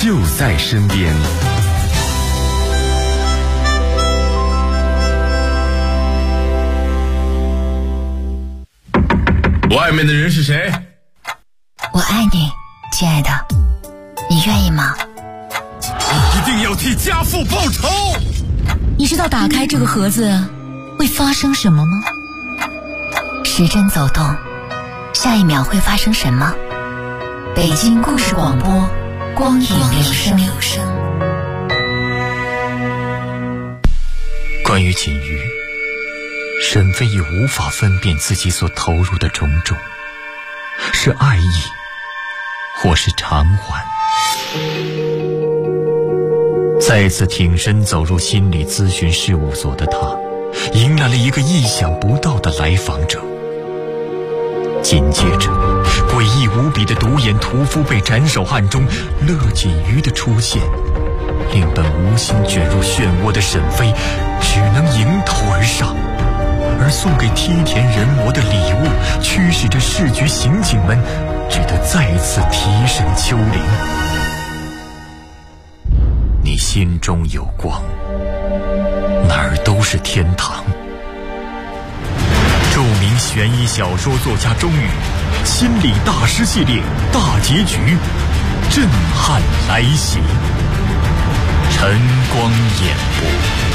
就在身边。外面的人是谁？ 我爱你，亲爱的，你愿意吗？ 你一定要替家父报仇！ 你知道打开这个盒子会发生什么吗？时针走动，下一秒会发生什么？北京故事广播，光影留声。 关于锦瑜，沈飞已无法分辨自己所投入的种种，是爱意，或是偿还。再次挺身走入心理咨询事务所的他，迎来了一个意想不到的来访者。紧接着，诡异无比的独眼屠夫被斩首案中乐锦瑜的出现，令本无心卷入漩涡的沈飞只能迎头而上，而送给梯田人魔的礼物驱使着市局刑警们只得再次提审秋玲。你心中有光，哪儿都是天堂。著名悬疑小说作家钟宇心理大师系列大结局震撼来袭，晨光演播。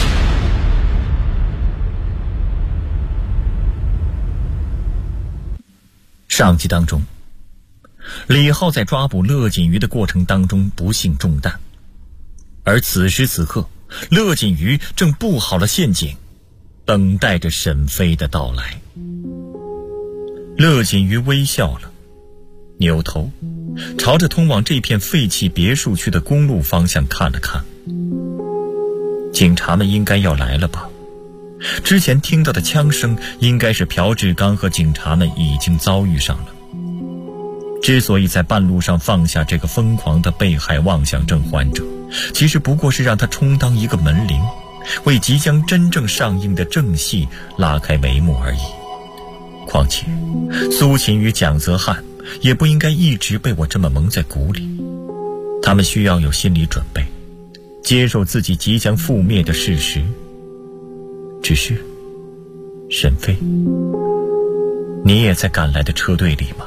上集当中，李浩在抓捕乐锦瑜的过程当中不幸中弹，而此时此刻，乐锦瑜正布好了陷阱，等待着沈飞的到来。乐锦瑜微笑了，扭头朝着通往这片废弃别墅区的公路方向看了看。警察们应该要来了吧？之前听到的枪声应该是朴志刚和警察们已经遭遇上了。之所以在半路上放下这个疯狂的被害妄想症患者，其实不过是让他充当一个门铃，为即将真正上映的正戏拉开帷幕而已。况且苏秦与蒋泽汉也不应该一直被我这么蒙在鼓里，他们需要有心理准备，接受自己即将覆灭的事实。只是沈飞，你也在赶来的车队里吗？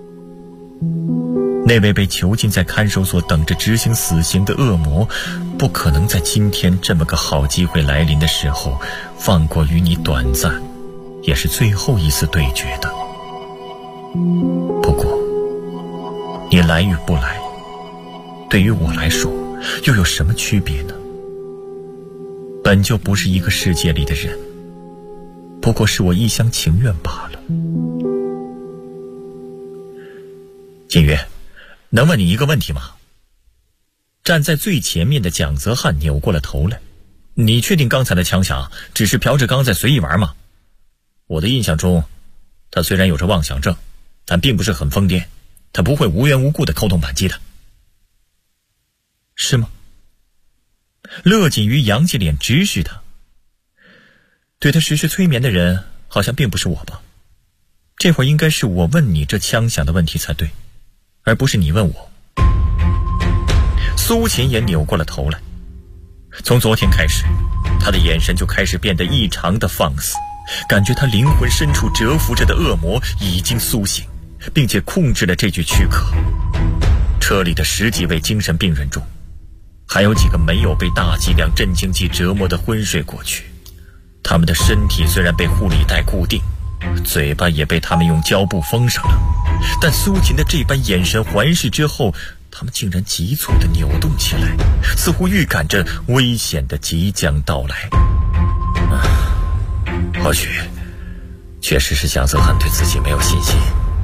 那位被囚禁在看守所等着执行死刑的恶魔，不可能在今天这么个好机会来临的时候放过与你短暂也是最后一次对决的。不过你来与不来，对于我来说又有什么区别呢？本就不是一个世界里的人，不过是我一厢情愿罢了。锦瑜，能问你一个问题吗？站在最前面的蒋泽汉扭过了头来，你确定刚才的枪响只是朴志刚在随意玩吗？我的印象中，他虽然有着妄想症，但并不是很疯癫，他不会无缘无故的扣动扳机的。是吗？乐锦瑜扬起脸直视他。对他实施催眠的人好像并不是我吧？这会儿应该是我问你这枪响的问题才对，而不是你问我。苏秦也扭过了头来，从昨天开始，他的眼神就开始变得异常的放肆，感觉他灵魂深处蛰伏着的恶魔已经苏醒，并且控制了这具躯壳。车里的10几位精神病人中，还有几个没有被大剂量镇静剂折磨的昏睡过去，他们的身体虽然被护理带固定，嘴巴也被他们用胶布封上了，但苏秦的这般眼神环视之后，他们竟然急促地扭动起来，似乎预感着危险的即将到来。或许确实是蒋泽汉对自己没有信心。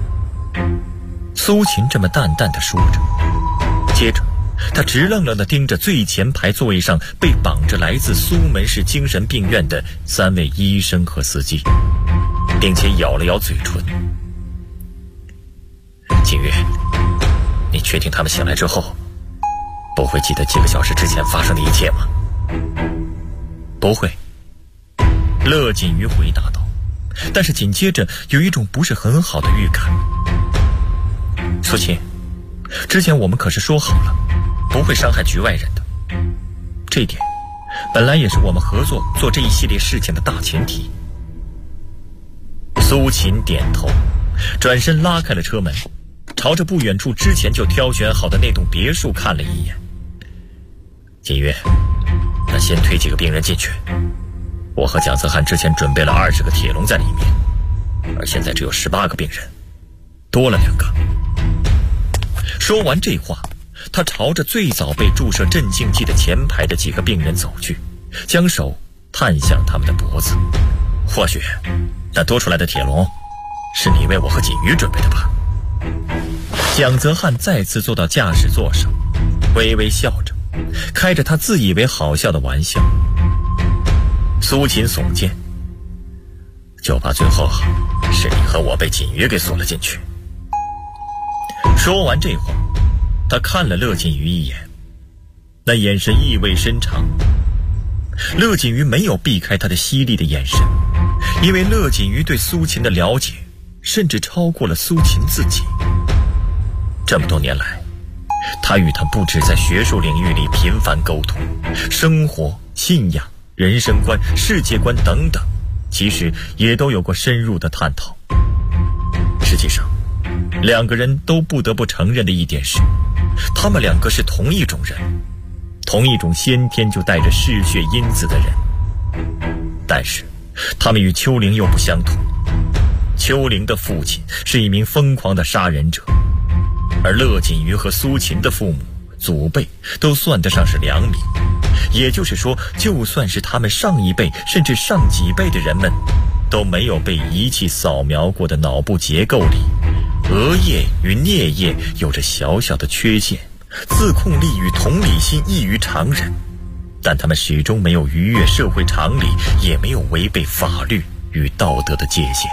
苏秦这么淡淡地说着，接着他直愣愣地盯着最前排座位上被绑着来自苏门市精神病院的3位医生和司机，并且咬了咬嘴唇。景月，你确定他们醒来之后不会记得几个小时之前发生的一切吗？不会，乐锦瑜回答道，但是紧接着有一种不是很好的预感。苏秦，之前我们可是说好了， 不会伤害局外人的。这一点本来也是我们合作做这一系列事情的大前提。苏秦点头，转身拉开了车门，朝着不远处之前就挑选好的那栋别墅看了一眼。锦瑜，那先推几个病人进去。我和蒋泽汉之前准备了20个铁笼在里面，而现在只有18个病人，多了2个。说完这话，他朝着最早被注射镇静剂的前排的几个病人走去，将手探向他们的脖子。或许那多出来的铁笼是你为我和锦瑜准备的吧？蒋泽汉再次坐到驾驶座上，微微笑着，开着他自以为好笑的玩笑。苏秦耸肩，就怕最后是你和我被锦瑜给锁了进去。说完这话，他看了乐锦瑜一眼，那眼神意味深长。乐锦瑜没有避开他的犀利的眼神，因为乐锦瑜对苏秦的了解甚至超过了苏秦自己。这么多年来，他与他不止在学术领域里频繁沟通，生活、信仰、人生观、世界观等等，其实也都有过深入的探讨。实际上，2个人都不得不承认的一点是，他们2个是同一种人，同一种先天就带着嗜血因子的人。但是他们与丘陵又不相同。丘陵的父亲是一名疯狂的杀人者，而乐锦瑜和苏秦的父母、祖辈都算得上是良民。也就是说，就算是他们上一辈甚至上几辈的人们，都没有被仪器扫描过的脑部结构里，额叶与颞叶有着小小的缺陷，自控力与同理心异于常人，但他们始终没有逾越社会常理，也没有违背法律与道德的界限。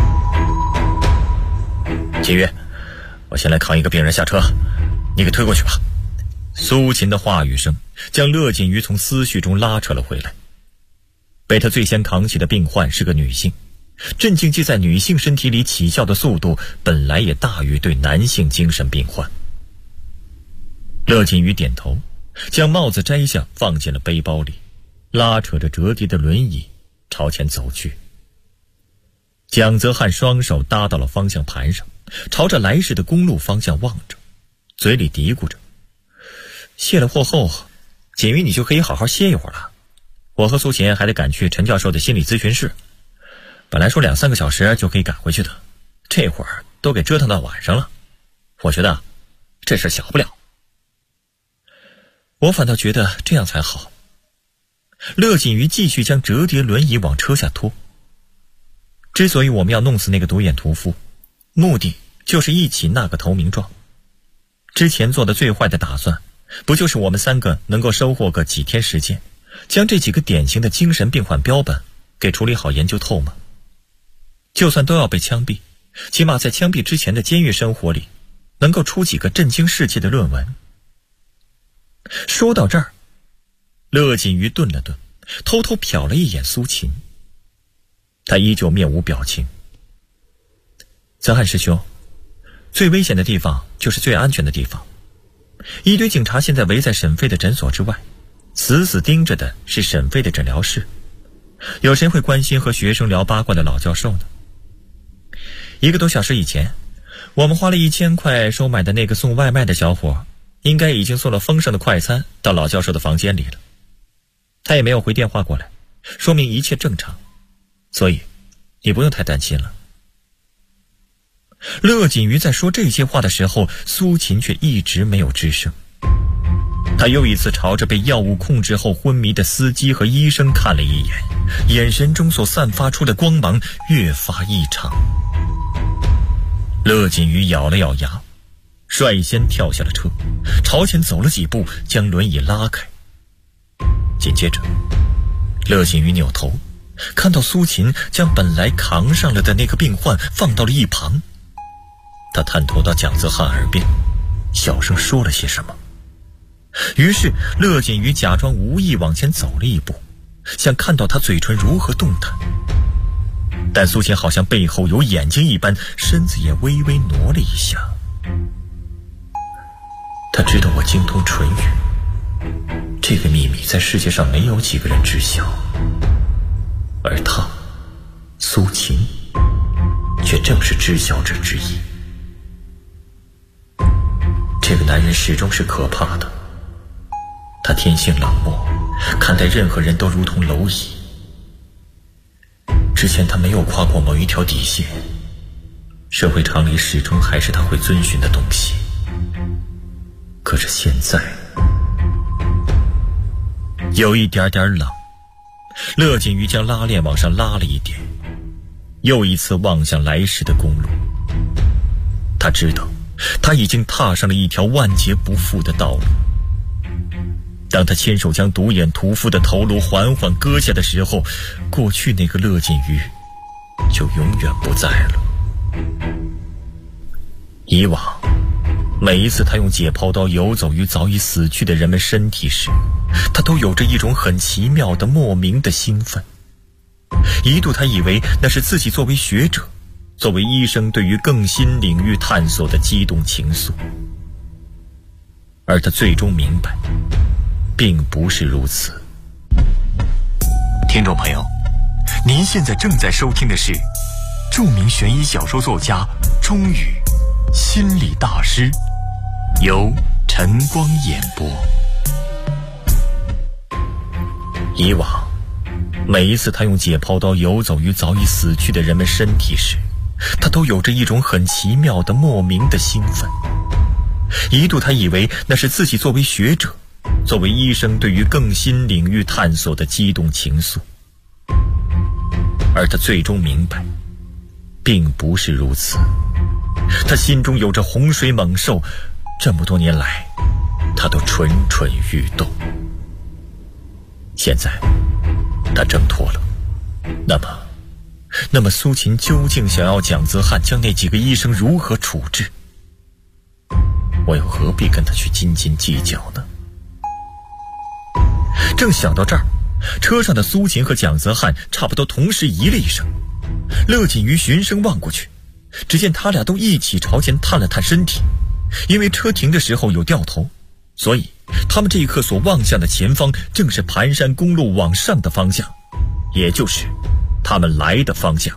锦瑜，我先来扛一个病人下车，你给推过去吧。苏秦的话语声将乐锦瑜从思绪中拉扯了回来。被他最先扛起的病患是个女性，镇静剂在女性身体里起效的速度本来也大于对男性精神病患。乐锦瑜点头，将帽子摘下放进了背包里，拉扯着折叠的轮椅朝前走去。蒋泽汉双手搭到了方向盘上，朝着来时的公路方向望着，嘴里嘀咕着，卸了货后，锦瑜你就可以好好歇一会儿了。我和苏秦还得赶去陈教授的心理咨询室，本来说2-3个小时就可以赶回去的，这会儿都给折腾到晚上了。我觉得这事小不了。我反倒觉得这样才好。乐锦瑜继续将折叠轮椅往车下拖。之所以我们要弄死那个独眼屠夫，目的就是一起那个投名状。之前做的最坏的打算，不就是我们3个能够收获个几天时间，将这几个典型的精神病患标本给处理好研究透吗？就算都要被枪毙，起码在枪毙之前的监狱生活里，能够出几个震惊世界的论文。说到这儿，乐锦瑜顿了顿，偷偷瞟了一眼苏秦。他依旧面无表情。泽汉师兄，最危险的地方就是最安全的地方。一堆警察现在围在沈飞的诊所之外，死死盯着的是沈飞的诊疗室。有谁会关心和学生聊八卦的老教授呢？1个多小时以前，我们花了1000块收买的那个送外卖的小伙，应该已经送了丰盛的快餐到老教授的房间里了。他也没有回电话过来，说明一切正常，所以你不用太担心了。乐锦瑜在说这些话的时候，苏秦却一直没有吱声。他又一次朝着被药物控制后昏迷的司机和医生看了一眼，眼神中所散发出的光芒越发异常。乐锦瑜咬了咬牙，率先跳下了车，朝前走了几步，将轮椅拉开。紧接着，乐锦瑜扭头，看到苏秦将本来扛上了的那个病患放到了一旁。他探头到蒋泽汉耳边，小声说了些什么。于是乐锦瑜假装无意往前走了一步，想看到他嘴唇如何动弹。但苏秦好像背后有眼睛一般，身子也微微挪了一下。 他知道我精通唇语，这个秘密在世界上没有几个人知晓，而他苏秦却正是知晓者之一。这个男人始终是可怕的，他天性冷漠，看待任何人都如同蝼蚁。之前他没有跨过某一条底线，社会常理始终还是他会遵循的东西。可是现在有一点点冷，乐锦瑜将拉链往上拉了一点，又一次望向来时的公路。他知道他已经踏上了一条万劫不复的道路。当他亲手将独眼屠夫的头颅缓缓割下的时候，过去那个乐锦瑜就永远不在了。以往每一次他用解剖刀游走于早已死去的人们身体时，他都有着一种很奇妙的莫名的兴奋。一度他以为那是自己作为学者，作为医生对于更新领域探索的激动情愫。而他最终明白并不是如此。 听众朋友，您现在正在收听的是著名悬疑小说作家钟宇心理大师，由晨光演播。 以往每一次他用解剖刀游走于早已死去的人们身体时，他都有着一种很奇妙的莫名的兴奋。一度他以为那是自己作为学者，作为医生对于更新领域探索的激动情愫。而他最终明白并不是如此。他心中有着洪水猛兽，这么多年来他都蠢蠢欲动。现在他挣脱了，那么苏秦究竟想要蒋泽汉将那几个医生如何处置？我又何必跟他去斤斤计较呢？正想到这儿，车上的苏秦和蒋泽汉差不多同时咦了一声。乐锦瑜循声望过去，只见他俩都一起朝前探了探身体。因为车停的时候有掉头，所以他们这一刻所望向的前方正是盘山公路往上的方向，也就是他们来的方向。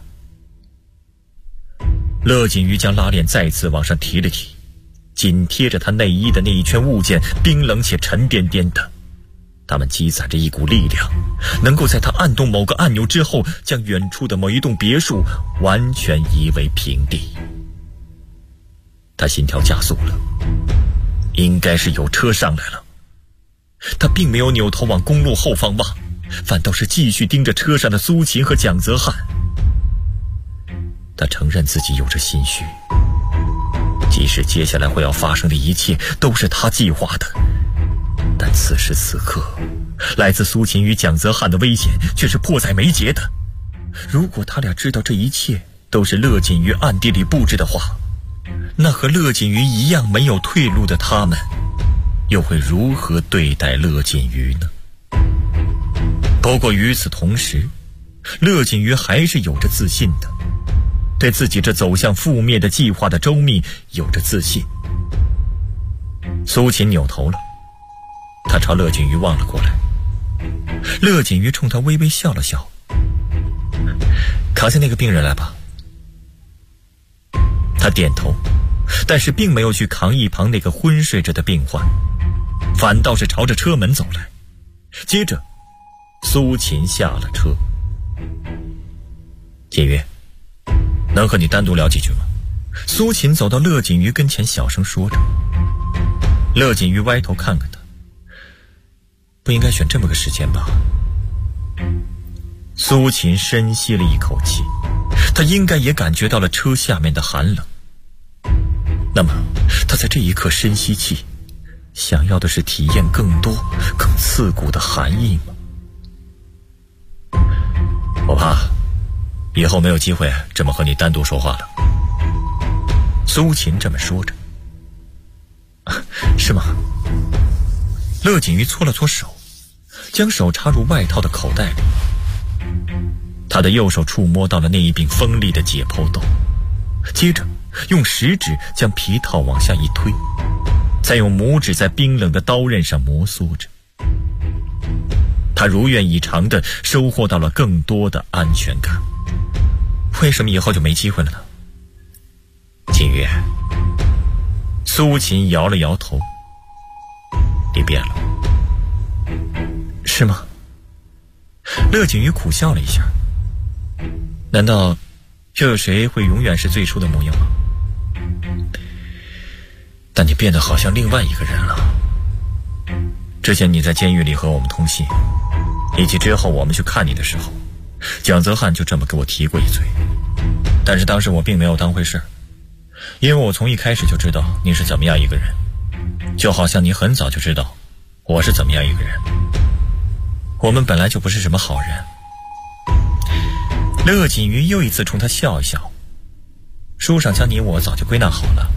乐锦瑜将拉链再次往上提了提，紧贴着他内衣的那一圈物件冰冷且沉甸甸的，他们积攒着一股力量，能够在他按动某个按钮之后，将远处的某一栋别墅完全夷为平地。他心跳加速了，应该是有车上来了。他并没有扭头往公路后方望，反倒是继续盯着车上的苏秦和蒋泽汉。他承认自己有着心虚，即使接下来会要发生的一切都是他计划的，但此时此刻来自苏秦与蒋泽汉的危险却是迫在眉睫的。如果他俩知道这一切都是乐锦瑜暗地里布置的话，那和乐锦瑜一样没有退路的他们又会如何对待乐锦瑜呢？不过与此同时，乐锦瑜还是有着自信的，对自己这走向覆灭的计划的周密有着自信。苏秦扭头了，他朝乐锦瑜望了过来。乐锦瑜冲他微微笑了笑，扛下那个病人来吧。他点头，但是并没有去扛一旁那个昏睡着的病患，反倒是朝着车门走来。接着苏秦下了车。锦瑜，能和你单独聊几句吗？苏秦走到乐锦瑜跟前小声说着。乐锦瑜歪头看看他，不应该选这么个时间吧？苏秦深吸了一口气，他应该也感觉到了车下面的寒冷。那么他在这一刻深吸气，想要的是体验更多更刺骨的寒意吗？我怕以后没有机会这么和你单独说话了。苏秦这么说着。是吗？乐锦瑜搓了搓手，将手插入外套的口袋里。他的右手触摸到了那一柄锋利的解剖刀，接着用食指将皮套往下一推， 再用拇指在冰冷的刀刃上摩挲着。他如愿以偿地收获到了更多的安全感。为什么以后就没机会了呢？锦瑜，苏秦摇了摇头。你变了。是吗？乐锦瑜苦笑了一下。难道又有谁会永远是最初的模样吗？但你变得好像另外一个人了。之前你在监狱里和我们通信，以及之后我们去看你的时候，蒋泽汉就这么给我提过一嘴。但是当时我并没有当回事，因为我从一开始就知道你是怎么样一个人，就好像你很早就知道我是怎么样一个人。我们本来就不是什么好人。乐锦瑜又一次冲他笑一笑。书上将你我早就归纳好了。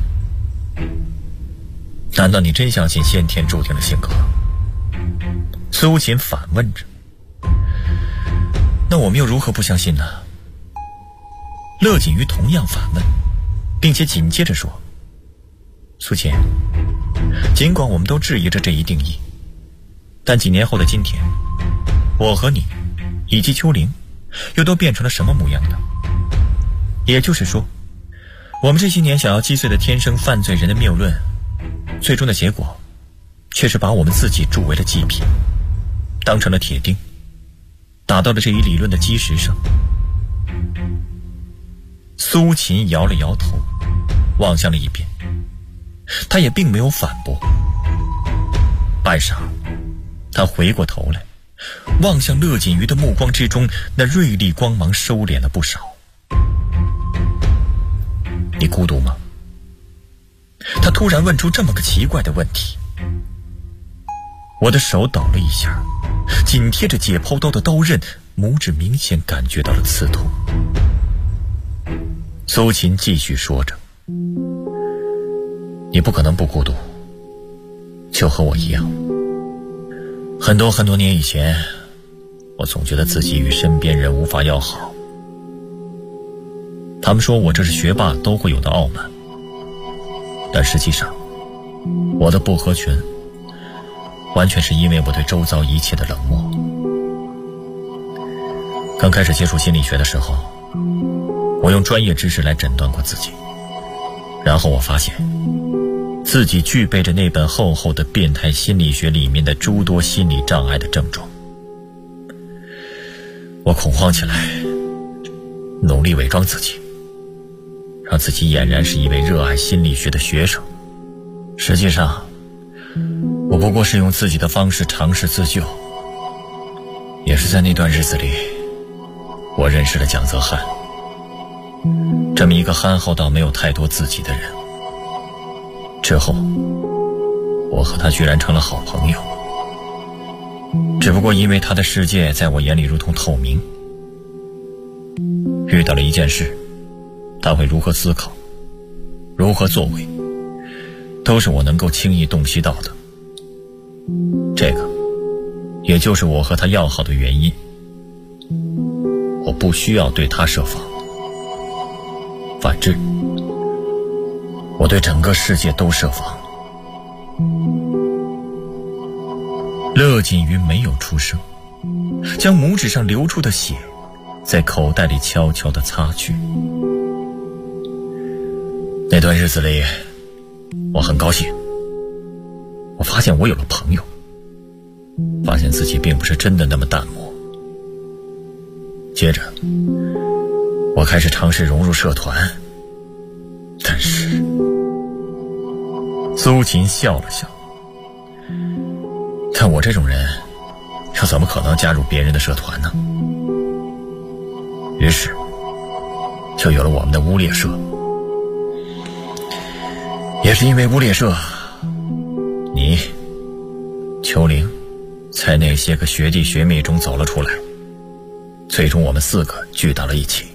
难道你真相信先天注定的性格？苏秦反问着。那我们又如何不相信呢？乐锦瑜同样反问，并且紧接着说，苏秦，尽管我们都质疑着这一定义，但几年后的今天，我和你以及秋玲又都变成了什么模样呢？也就是说，我们这些年想要击碎的天生犯罪人的谬论，最终的结果却是把我们自己铸为了祭品，当成了铁钉，打到了这一理论的基石上。苏秦摇了摇头，望向了一边，他也并没有反驳。半晌，他回过头来，望向乐锦瑜的目光之中，那锐利光芒收敛了不少。你孤独吗？他突然问出这么个奇怪的问题。我的手抖了一下，紧贴着解剖刀的刀刃，拇指明显感觉到了刺痛。苏秦继续说着，你不可能不孤独，就和我一样。很多很多年以前，我总觉得自己与身边人无法要好。他们说我这是学霸都会有的傲慢，但实际上，我的不合群完全是因为我对周遭一切的冷漠。刚开始接触心理学的时候，我用专业知识来诊断过自己，然后我发现自己具备着那本厚厚的变态心理学里面的诸多心理障碍的症状。我恐慌起来，努力伪装自己，让自己俨然是一位热爱心理学的学生。实际上，我不过是用自己的方式尝试自救。也是在那段日子里，我认识了蒋泽汉，这么一个憨厚到没有太多自己的人。之后，我和他居然成了好朋友。只不过因为他的世界在我眼里如同透明，遇到了一件事，他会如何思考，如何作为，都是我能够轻易洞悉到的。这个也就是我和他要好的原因。我不需要对他设防，反之，我对整个世界都设防。乐锦瑜没有出声，将拇指上流出的血在口袋里悄悄地擦去。那段日子里，我很高兴，我发现我有了朋友，发现自己并不是真的那么淡漠。接着，我开始尝试融入社团，但是，苏秦笑了笑，但我这种人又怎么可能加入别人的社团呢？于是就有了我们的乌猎社。也是因为乌猎社，你、秋玲在那些个学弟学妹中走了出来，最终我们4个聚到了一起。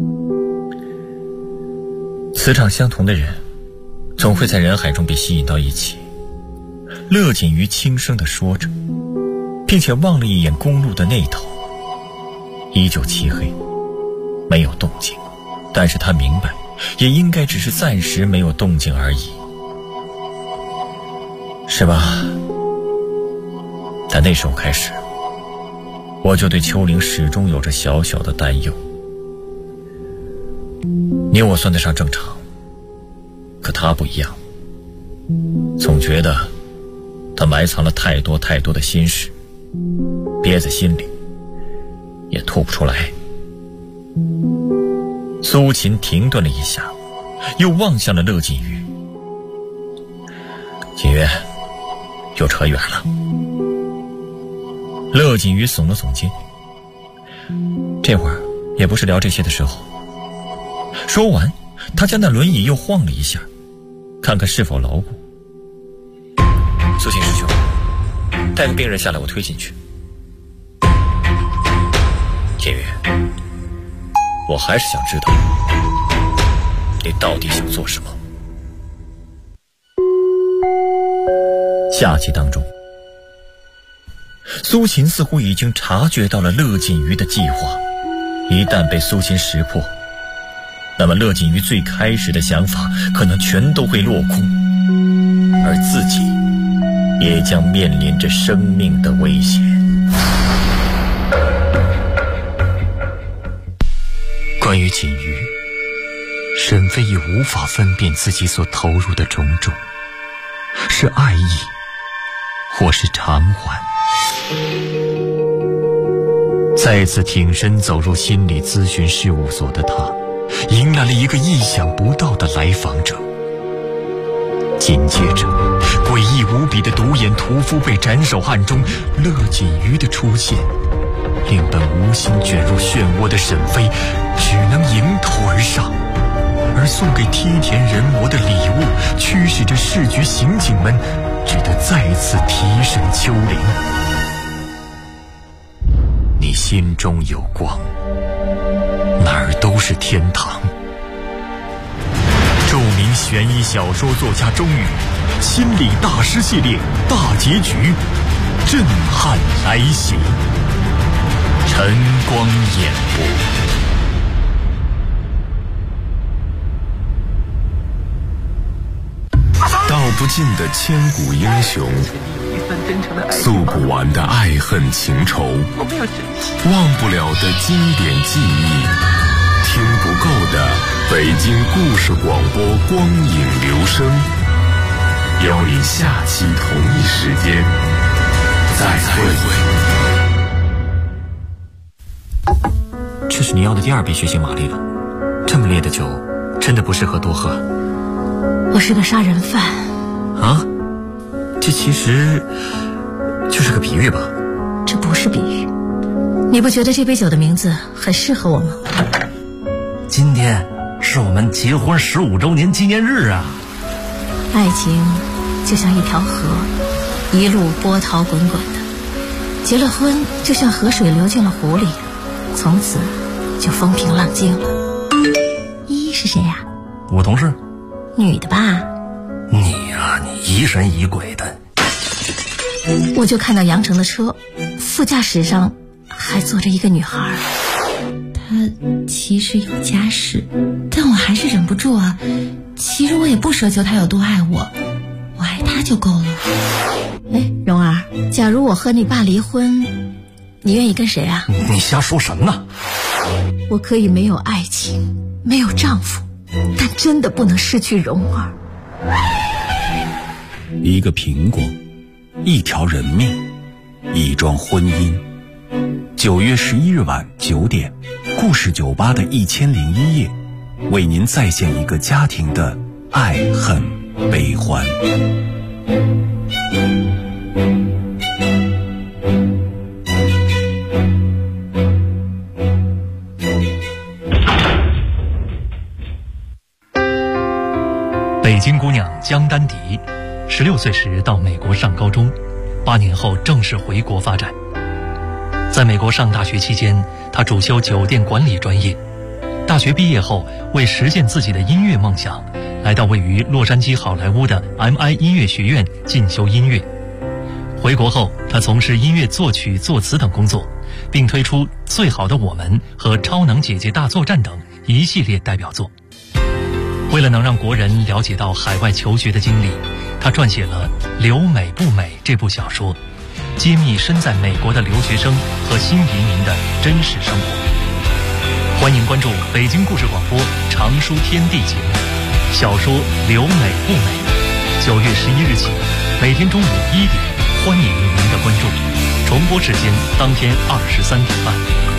磁场相同的人总会在人海中被吸引到一起。乐锦瑜轻声地说着，并且望了一眼公路的那头，依旧漆黑，没有动静，但是他明白，也应该只是暂时没有动静而已。 是吧？但那时候开始，我就对秋玲始终有着小小的担忧。你我算得上正常，可她不一样，总觉得她埋藏了太多太多的心事，憋在心里也吐不出来。苏秦停顿了一下，又望向了乐锦瑜。锦瑜，又扯远了。乐锦瑜耸了耸肩，这会儿也不是聊这些的时候。说完，他将那轮椅又晃了一下，看看是否牢固。苏秦师兄，带个病人下来，我推进去。锦瑜，我还是想知道你到底想做什么。下集当中，苏秦似乎已经察觉到了乐锦瑜的计划，一旦被苏秦识破，那么乐锦瑜最开始的想法可能全都会落空，而自己也将面临着生命的危险。 关于锦瑜，沈飞已无法分辨自己所投入的种种，是爱意或是偿还。再次挺身走入心理咨询事务所的他，迎来了一个意想不到的来访者。紧接着，诡异无比的独眼屠夫被斩首案中乐锦瑜的出现，令本无心卷入漩涡的沈飞只能迎头而上，而送给梯田人魔的礼物驱使着市局刑警们只得再次提审秋玲。你心中有光，哪儿都是天堂。著名悬疑小说作家钟宇心理大师系列大结局震撼来袭，晨光演播。 道不尽的千古英雄，诉不完的爱恨情仇，忘不了的经典记忆，听不够的北京故事广播光影留声。邀你下期同一时间再会。 这是你要的第2杯血腥玛丽了，这么烈的酒真的不适合多喝。 我是个杀人犯啊，这其实就是个比喻吧？ 这不是比喻。你不觉得这杯酒的名字很适合我吗？ 今天是我们结婚15周年纪念日啊！ 爱情就像一条河，一路波涛滚滚的。结了婚就像河水流进了湖里，从此就风平浪静了。依依是谁呀？ 我同事。 女的吧？ 你呀，你疑神疑鬼的。 我就看到杨成的车，副驾驶上还坐着一个女孩。她其实有家室，但我还是忍不住啊。其实我也不奢求她有多爱我，我爱她就够了。哎，蓉儿，假如我和你爸离婚，你愿意跟谁啊？ 你瞎说什么呢？ 我可以没有爱情，没有丈夫，但真的不能失去蓉儿。 一个苹果，一条人命，一桩婚姻。9月11日晚9点，故事酒吧的1001夜，为您再现一个家庭的爱恨悲欢。 北京姑娘江丹迪，16岁时到美国上高中，8年后正式回国发展。在美国上大学期间，她主修酒店管理专业。大学毕业后，为实现自己的音乐梦想，来到位于洛杉矶好莱坞的 MI 音乐学院进修音乐。回国后，她从事音乐作曲、作词等工作，并推出《最好的我们》和《超能姐姐大作战》等一系列代表作。为了能让国人了解到海外求学的经历， 他撰写了《留美不美》这部小说，揭秘身在美国的留学生和新移民的真实生活。欢迎关注北京故事广播常书天地节目小说《留美不美》，9月11日起，每天中午1点，欢迎您的关注。重播时间当天23点半。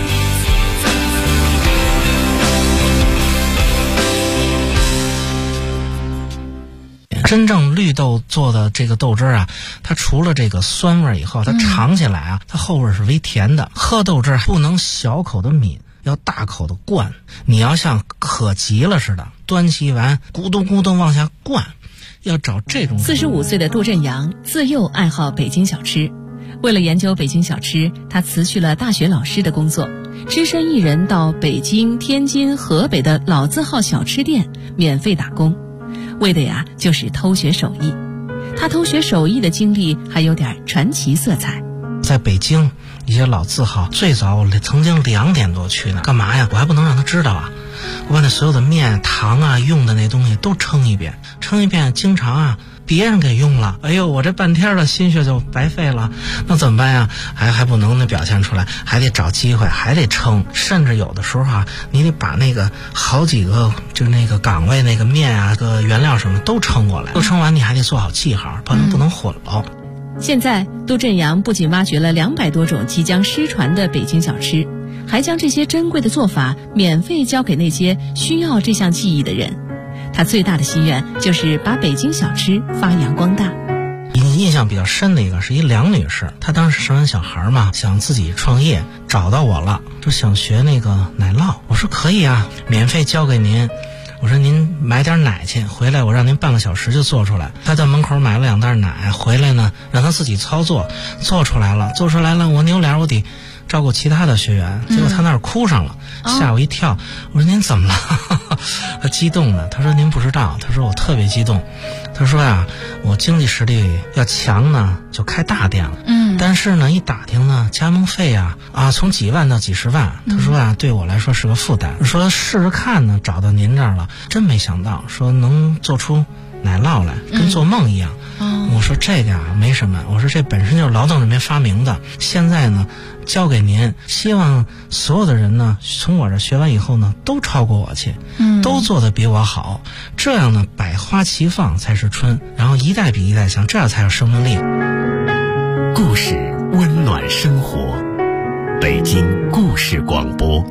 真正绿豆做的这个豆汁啊，它除了这个酸味以后，它尝起来啊，它后味是微甜的。喝豆汁不能小口的抿，要大口的灌。你要像渴急了似的，端起碗咕咚咕咚往下灌，要找这种。 45岁的杜振阳自幼爱好北京小吃，为了研究北京小吃，他辞去了大学老师的工作，只身一人到北京、天津、河北的老字号小吃店免费打工。为的呀，就是偷学手艺。他偷学手艺的经历还有点传奇色彩。 在北京一些老字号，最早我曾经2点多去呢，干嘛呀？我还不能让他知道啊！我把那所有的面、糖啊、用的那东西都称一遍，经常啊别人给用了，哎呦，我这半天的心血就白费了，那怎么办呀？还不能表现出来，还得找机会，还得称，甚至有的时候啊，你得把那个好几个就那个岗位那个面啊、个原料什么都称过来，都称完你还得做好记号，不能混了。 现在杜振阳不仅挖掘了200多种即将失传的北京小吃，还将这些珍贵的做法免费教给那些需要这项技艺的人。他最大的心愿就是把北京小吃发扬光大。 印象比较深的一个是一梁女士，她当时生完小孩嘛，想自己创业，找到我了，就想学那个奶酪。我说可以啊，免费教给您。我说您买点奶去，回来我让您半个小时就做出来。他在门口买了2袋奶，回来呢让他自己操作，做出来了，我扭脸我得照顾其他的学员，结果他那儿哭上了，吓我一跳。我说您怎么了？他激动的，他说您不知道，他说我特别激动。他说呀，我经济实力要强呢，就开大店了。但是呢，一打听呢，加盟费啊从几万到几十万。他说啊，对我来说是个负担。说试试看呢，找到您这儿了，真没想到，说能做出奶酪来，跟做梦一样。我说这个啊没什么，我说这本身就是劳动人民发明的，现在呢交给您，希望所有的人呢从我这学完以后呢都超过我去，都做得比我好，这样呢百花齐放才是春，然后一代比一代强，这样才有生命力。 故事温暖生活，北京故事广播。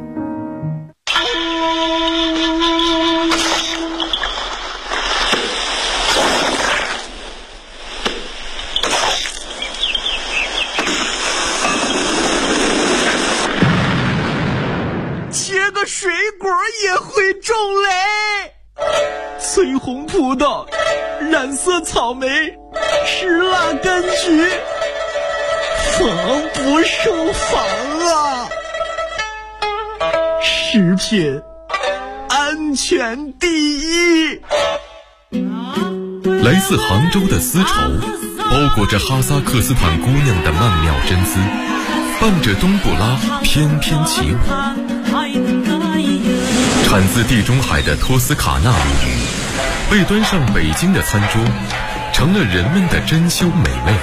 水果也会种嘞，翠红葡萄、染色草莓、石蜡柑橘，防不胜防啊！食品安全第一。 来自杭州的丝绸，包裹着哈萨克斯坦姑娘的曼妙真姿，伴着冬不拉翩翩起舞。产自地中海的托斯卡纳米，被端上北京的餐桌，成了人们的珍馐美味。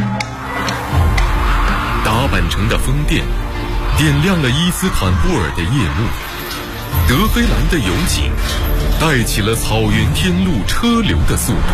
打扮成的风电，点亮了伊斯坦布尔的夜幕。德黑兰的油井，带起了草原天路车流的速度。